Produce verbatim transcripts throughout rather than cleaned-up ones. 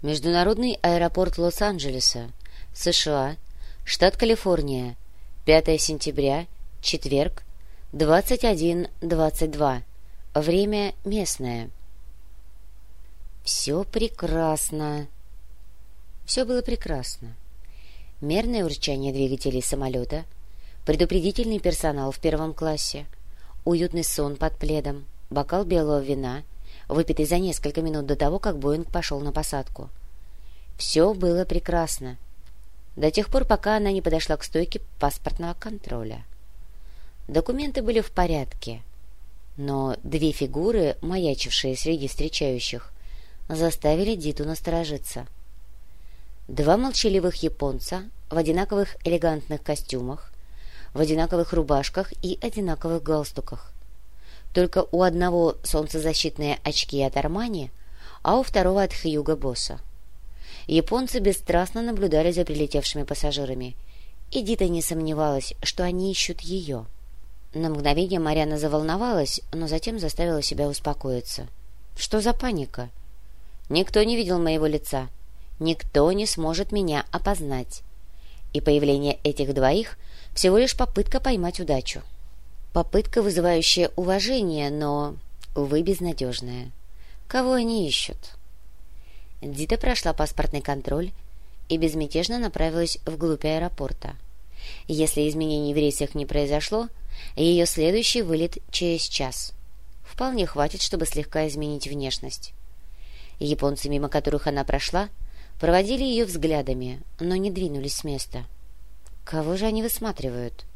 Международный аэропорт Лос-Анджелеса, США, штат Калифорния, пятое сентября, четверг, двадцать один двадцать два. Время местное. Все прекрасно. Все было прекрасно. Мерное урчание двигателей самолета, предупредительный персонал в первом классе, уютный сон под пледом, бокал белого вина, выпитый за несколько минут до того, как Боинг пошел на посадку. Все было прекрасно. До тех пор, пока она не подошла к стойке паспортного контроля. Документы были в порядке, но две фигуры, маячившие среди встречающих, заставили Диту насторожиться. Два молчаливых японца в одинаковых элегантных костюмах, в одинаковых рубашках и одинаковых галстуках. Только у одного солнцезащитные очки от Армани, а у второго от Хьюго Босса. Японцы бесстрастно наблюдали за прилетевшими пассажирами, и Дита не сомневалась, что они ищут ее. На мгновение Марьяна заволновалась, но затем заставила себя успокоиться. Что за паника? Никто не видел моего лица, никто не сможет меня опознать. И появление этих двоих всего лишь попытка поймать удачу. Попытка, вызывающая уважение, но, увы, безнадежная. Кого они ищут? Дита прошла паспортный контроль и безмятежно направилась вглубь аэропорта. Если изменений в рейсах не произошло, ее следующий вылет через час. Вполне хватит, чтобы слегка изменить внешность. Японцы, мимо которых она прошла, проводили ее взглядами, но не двинулись с места. Кого же они высматривают?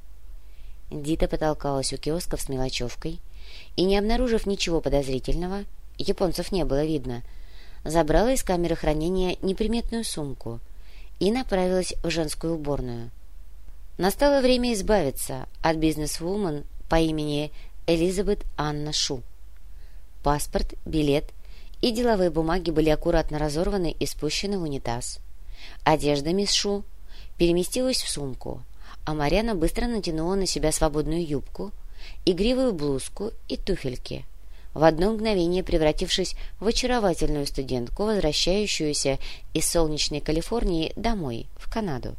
Дита потолкалась у киосков с мелочевкой и, не обнаружив ничего подозрительного, японцев не было видно, забрала из камеры хранения неприметную сумку и направилась в женскую уборную. Настало время избавиться от бизнес-вумен по имени Элизабет Анна Шу. Паспорт, билет и деловые бумаги были аккуратно разорваны и спущены в унитаз. Одежда мисс Шу переместилась в сумку, а Марьяна быстро натянула на себя свободную юбку, игривую блузку и туфельки, в одно мгновение превратившись в очаровательную студентку, возвращающуюся из солнечной Калифорнии домой, в Канаду.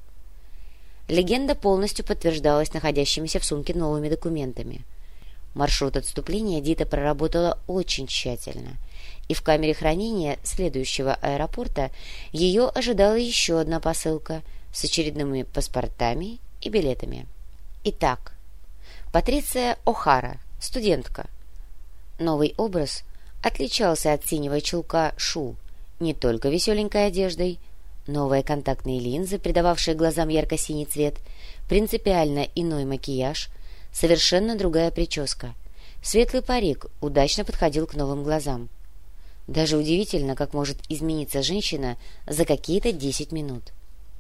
Легенда полностью подтверждалась находящимися в сумке новыми документами. Маршрут отступления Дита проработала очень тщательно, и в камере хранения следующего аэропорта ее ожидала еще одна посылка с очередными паспортами и билетами. Итак, Патриция О'Хара, студентка. Новый образ отличался от синего чулка Шу не только веселенькой одеждой, новые контактные линзы, придававшие глазам ярко-синий цвет, принципиально иной макияж, совершенно другая прическа. Светлый парик удачно подходил к новым глазам. Даже удивительно, как может измениться женщина за какие-то десять минут.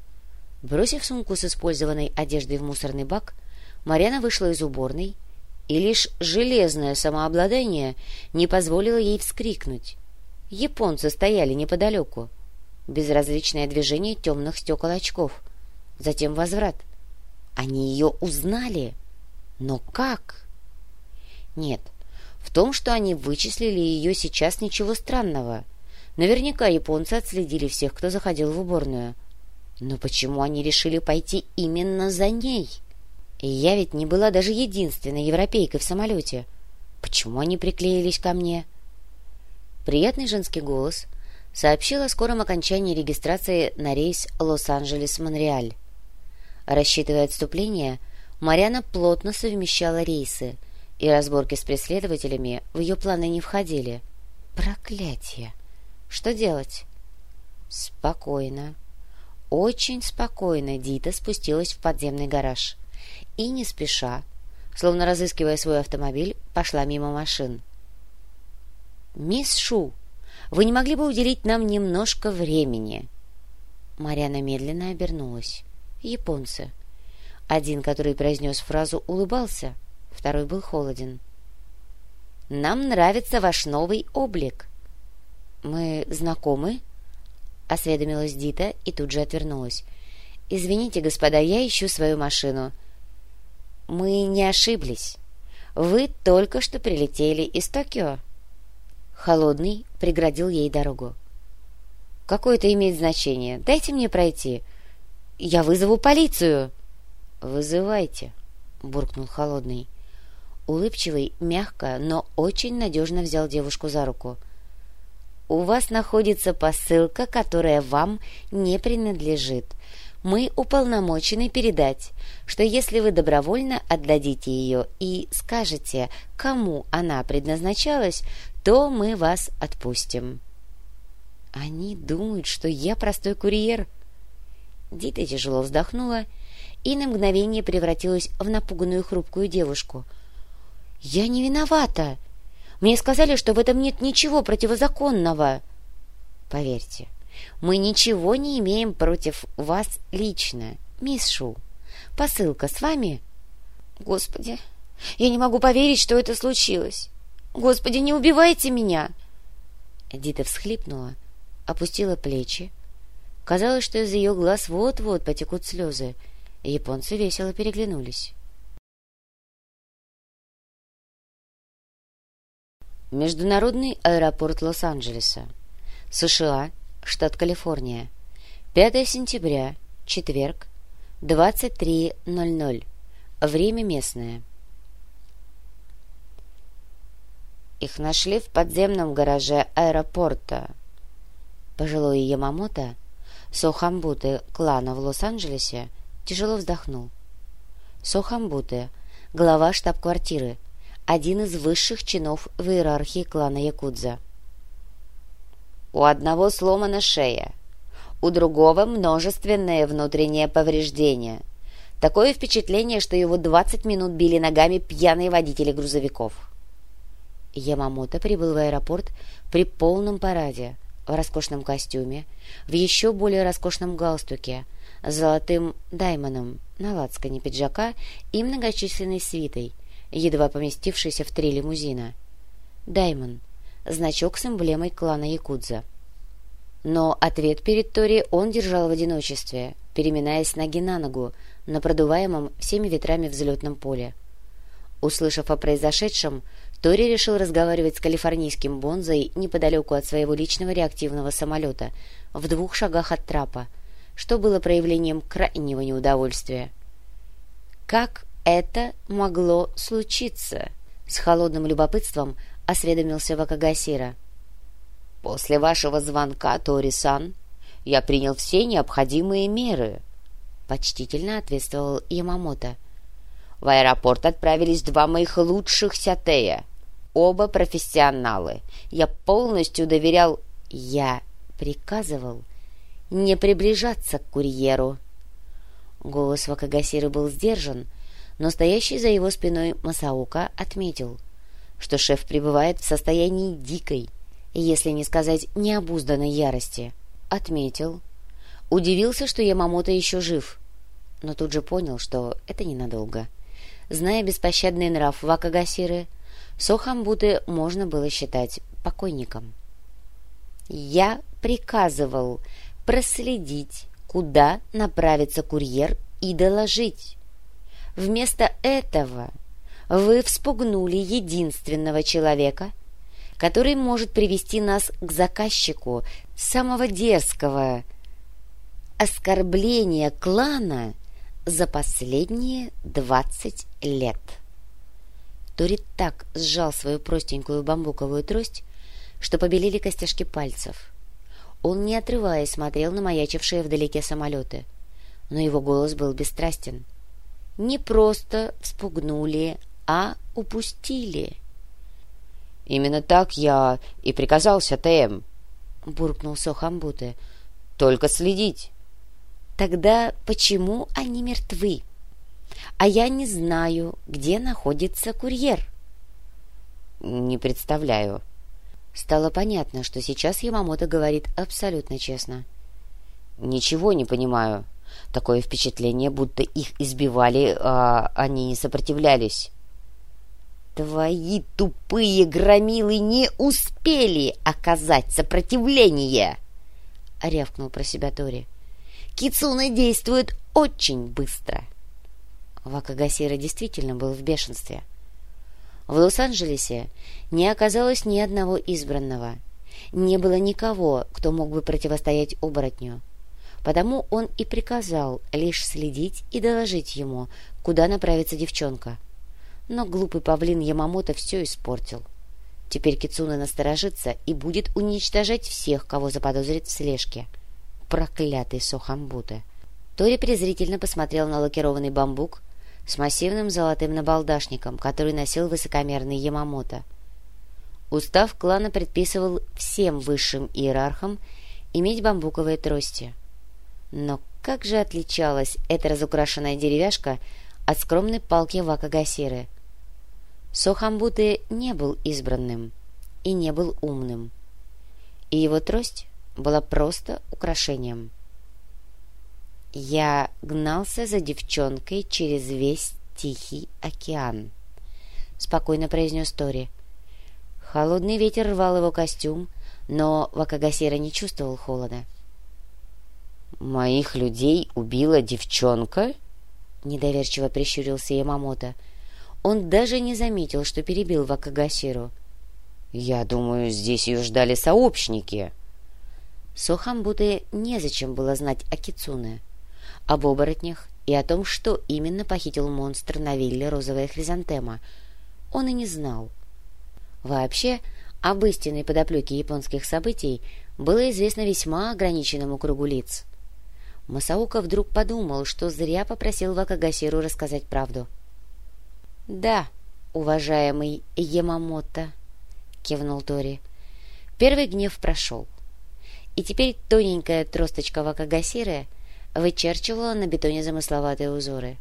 Бросив сумку с использованной одеждой в мусорный бак, Марьяна вышла из уборной, и лишь железное самообладание не позволило ей вскрикнуть. Японцы стояли неподалеку. Безразличное движение темных стекол очков. Затем возврат. Они ее узнали. Но как? Нет, в том, что они вычислили ее сейчас, ничего странного. Наверняка японцы отследили всех, кто заходил в уборную. Но почему они решили пойти именно за ней? И я ведь не была даже единственной европейкой в самолете. Почему они приклеились ко мне? Приятный женский голос сообщил о скором окончании регистрации на рейс Лос-Анджелес-Монреаль. Рассчитывая отступление, Марьяна плотно совмещала рейсы, и разборки с преследователями в ее планы не входили. Проклятие! Что делать? Спокойно. Очень спокойно Дита спустилась в подземный гараж и, не спеша, словно разыскивая свой автомобиль, пошла мимо машин. «Мисс Шу, вы не могли бы уделить нам немножко времени?» Марьяна медленно обернулась. Японцы. Один, который произнес фразу, улыбался, второй был холоден. «Нам нравится ваш новый облик». «Мы знакомы?» — осведомилась Дита и тут же отвернулась. «Извините, господа, я ищу свою машину». «Мы не ошиблись. Вы только что прилетели из Токио». Холодный преградил ей дорогу. какое это имеет значение? Дайте мне пройти. Я вызову полицию!» «Вызывайте!» — буркнул Холодный. Улыбчивый, мягко, но очень надежно взял девушку за руку. «У вас находится посылка, которая вам не принадлежит. Мы уполномочены передать, что если вы добровольно отдадите ее и скажете, кому она предназначалась, то мы вас отпустим». «Они думают, что я простой курьер». Дита тяжело вздохнула и на мгновение превратилась в напуганную хрупкую девушку. «Я не виновата. Мне сказали, что в этом нет ничего противозаконного». «Поверьте, мы ничего не имеем против вас лично, мисс Шу. Посылка с вами?» «Господи, я не могу поверить, что это случилось. Господи, не убивайте меня!» Дита всхлипнула, опустила плечи. Казалось, что из ее глаз вот-вот потекут слезы. Японцы весело переглянулись. Международный аэропорт Лос-Анджелеса, США, штат Калифорния. пятое сентября, четверг, двадцать три ноль ноль. Время местное. Их нашли в подземном гараже аэропорта. Пожилой Ямамото, Сохамбуте клана в Лос-Анджелесе, тяжело вздохнул. Сохамбуте, глава штаб-квартиры, один из высших чинов в иерархии клана Якудза. У одного сломана шея, у другого множественное внутреннее повреждение. Такое впечатление, что его двадцать минут били ногами пьяные водители грузовиков. Ямамото прибыл в аэропорт при полном параде, в роскошном костюме, в еще более роскошном галстуке, с золотым даймоном на лацкане пиджака и многочисленной свитой, едва поместившейся в три лимузина. Даймон — значок с эмблемой клана Якудза. Но ответ перед Тори он держал в одиночестве, переминаясь с ноги на ногу на продуваемом всеми ветрами взлетном поле. Услышав о произошедшем, Тори решил разговаривать с калифорнийским бонзой неподалеку от своего личного реактивного самолета, в двух шагах от трапа, что было проявлением крайнего неудовольствия. «Как это могло случиться?» — с холодным любопытством осведомился Вакагасира. «После вашего звонка, Тори-сан, я принял все необходимые меры», — почтительно ответствовал Ямамото. «В аэропорт отправились два моих лучших сятея. Оба профессионалы. Я полностью доверял...» «Я приказывал не приближаться к курьеру». Голос Вакагасиры был сдержан, но стоящий за его спиной Масаока отметил, что шеф пребывает в состоянии дикой, если не сказать необузданной ярости. Отметил. Удивился, что Ямамото еще жив, но тут же понял, что это ненадолго. Зная беспощадный нрав Вакагасиры, Сохамбуте можно было считать покойником. «Я приказывал проследить, куда направится курьер, и доложить. Вместо этого вы вспугнули единственного человека, который может привести нас к заказчику самого дерзкого оскорбления клана за последние двадцать лет». Тори так сжал свою простенькую бамбуковую трость, что побелели костяшки пальцев. Он, не отрываясь, смотрел на маячившие вдалеке самолеты, но его голос был бесстрастен. «Не просто вспугнули, а упустили». «Именно так я и приказал сятеям», — буркнул Сохамбуте. «Только следить». «Тогда почему они мертвы? А я не знаю, где находится курьер». «Не представляю». Стало понятно, что сейчас Ямамото говорит абсолютно честно. «Ничего не понимаю. Такое впечатление, будто их избивали, а они не сопротивлялись». «Твои тупые громилы не успели оказать сопротивление!» — рявкнул про себя Тори. «Кицуне действует очень быстро». Вакагасира действительно был в бешенстве. В Лос-Анджелесе не оказалось ни одного избранного, Не было никого, кто мог бы противостоять оборотню. Потому он и приказал лишь следить и доложить ему, куда направится девчонка. Но глупый павлин Ямамото все испортил. Теперь Кицуне насторожится и будет уничтожать всех, кого заподозрит в слежке. Проклятый Сохамбуте! Тори презрительно посмотрел на лакированный бамбук с массивным золотым набалдашником, который носил высокомерный Ямамото. Устав клана предписывал всем высшим иерархам иметь бамбуковые трости. Но как же отличалась эта разукрашенная деревяшка от скромной палки Вакагасиры? Сохамбуте не был избранным и не был умным, и его трость была просто украшением. «Я гнался за девчонкой через весь Тихий океан», — спокойно произнес Тори. Холодный ветер рвал его костюм, но Вакагасира не чувствовал холода. «Моих людей убила девчонка?» — недоверчиво прищурился Ямамото. Он даже не заметил, что перебил Вакагасиру. «Я думаю, здесь ее ждали сообщники». Сохамбуте незачем было знать о Кицуне, об оборотнях и о том, что именно похитил монстр на вилле «Розовая хризантема». Он и не знал. Вообще, об истинной подоплеке японских событий было известно весьма ограниченному кругу лиц. Масаока вдруг подумал, что зря попросил Вакагасиру рассказать правду. «Да, уважаемый Ямамото», — кивнул Тори. Первый гнев прошел, и теперь тоненькая тросточка Вакагасиры вычерчивала на бетоне замысловатые узоры.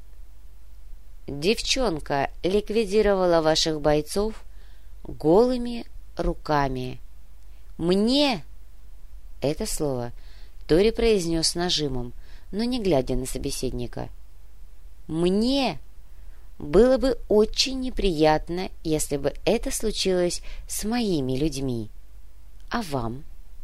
«Девчонка ликвидировала ваших бойцов голыми руками. Мне...» Это слово Тори произнес с нажимом, но не глядя на собеседника. «Мне было бы очень неприятно, если бы это случилось с моими людьми. А вам?»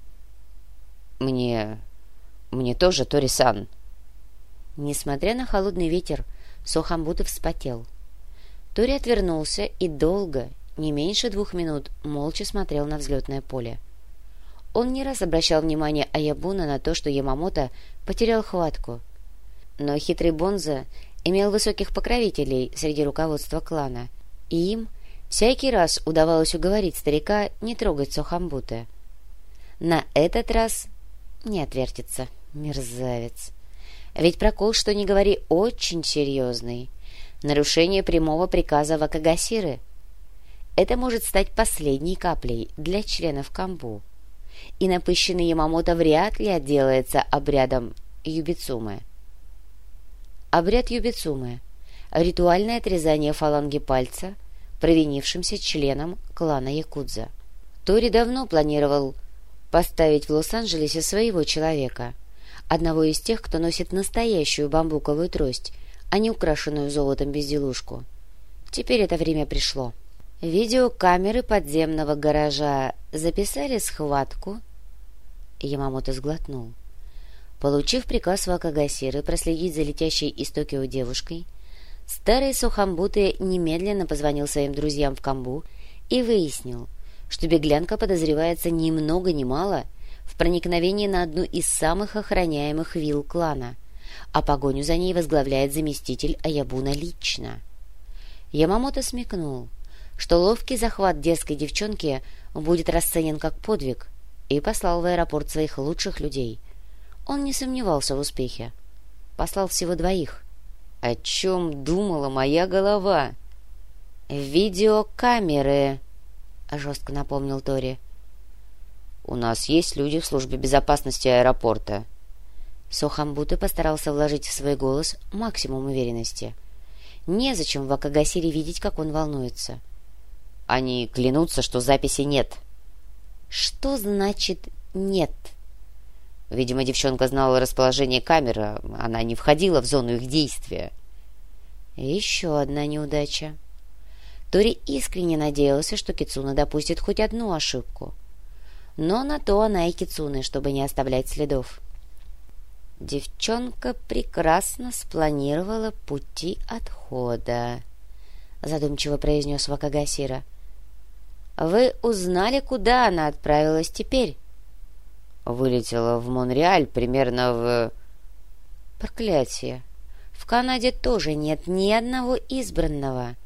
«Мне... мне тоже, Тори-сан». Несмотря на холодный ветер, Сохамбуте вспотел. Тори отвернулся и долго, не меньше двух минут, молча смотрел на взлетное поле. Он не раз обращал внимание Аябуна на то, что Ямамото потерял хватку. Но хитрый Бонзо имел высоких покровителей среди руководства клана, и им всякий раз удавалось уговорить старика не трогать Сохамбуте. На этот раз не отвертится, мерзавец. Ведь прокол, что ни говори, очень серьезный. Нарушение прямого приказа Вакагасиры. Это может стать последней каплей для членов камбу. И напыщенный Ямамото вряд ли отделается обрядом юбицумэ. Обряд юбицумэ — ритуальное отрезание фаланги пальца провинившимся членам клана Якудза. Тори давно планировал поставить в Лос-Анджелесе своего человека, одного из тех, кто носит настоящую бамбуковую трость, а не украшенную золотом безделушку. Теперь это время пришло. Видеокамеры подземного гаража записали схватку. Ямамото сглотнул. Получив приказ Вакагасиры проследить за летящей из Токио девушкой, старый Сохамбуте немедленно позвонил своим друзьям в камбу и выяснил, что беглянка подозревается ни много ни мало в проникновении на одну из самых охраняемых вилл клана, а погоню за ней возглавляет заместитель Аябуна лично. Ямамото смекнул, что ловкий захват дерзкой девчонки будет расценен как подвиг, и послал в аэропорт своих лучших людей. Он не сомневался в успехе. Послал всего двоих. О чем думала моя голова? «Видеокамеры», — жестко напомнил Тори. «У нас есть люди в службе безопасности аэропорта». Сохамбуте постарался вложить в свой голос максимум уверенности. Незачем Вакагасире видеть, как он волнуется. «Они клянутся, что записи нет». «Что значит «нет»?» Видимо, девчонка знала расположение камеры, она не входила в зону их действия. Еще одна неудача. Тори искренне надеялся, что Кицуне допустит хоть одну ошибку. Но на то она и Кицуне, чтобы не оставлять следов. Девчонка прекрасно спланировала пути отхода, задумчиво произнес Вакагасира. Вы узнали, куда она отправилась теперь? Вылетела в Монреаль примерно в... Проклятие! В Канаде тоже нет ни одного избранного.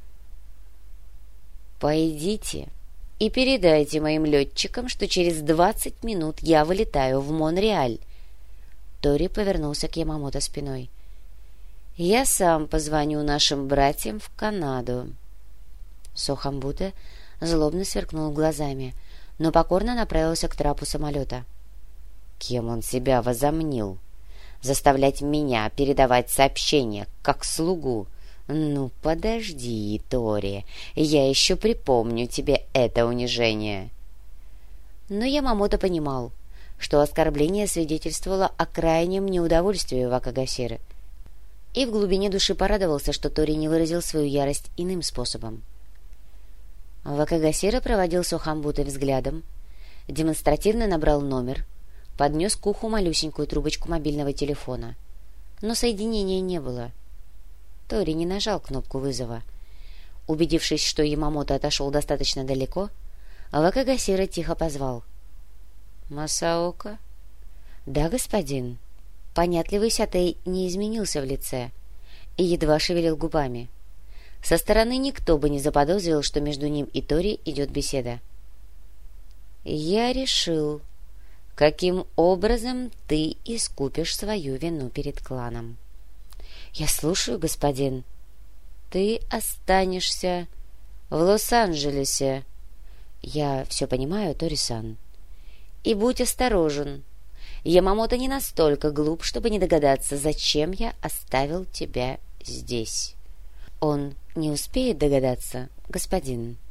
Пойдите и передайте моим летчикам, что через двадцать минут я вылетаю в Монреаль. Тори повернулся к Ямамото спиной. Я сам позвоню нашим братьям в Канаду. Сохамбуте злобно сверкнул глазами, но покорно направился к трапу самолета. Кем он себя возомнил? Заставлять меня передавать сообщения, как слугу? Ну, подожди, Тори, я еще припомню тебе это унижение. Но Ямамото понимал, что оскорбление свидетельствовало о крайнем неудовольствии Вакагасиры, и в глубине души порадовался, что Тори не выразил свою ярость иным способом. Вакагасира проводил Сохамбуте взглядом, демонстративно набрал номер, поднес к уху малюсенькую трубочку мобильного телефона, но соединения не было. Тори не нажал кнопку вызова. Убедившись, что Ямамото отошел достаточно далеко, Вакагасира тихо позвал. «Масаока?» «Да, господин». Понятливый Сятэй не изменился в лице и едва шевелил губами. Со стороны никто бы не заподозрил, что между ним и Тори идет беседа. «Я решил, каким образом ты искупишь свою вину перед кланом». «Я слушаю, господин». «Ты останешься в Лос-Анджелесе». «Я все понимаю, Тори-сан». «И будь осторожен. Ямамото не настолько глуп, чтобы не догадаться, зачем я оставил тебя здесь». «Он не успеет догадаться, господин».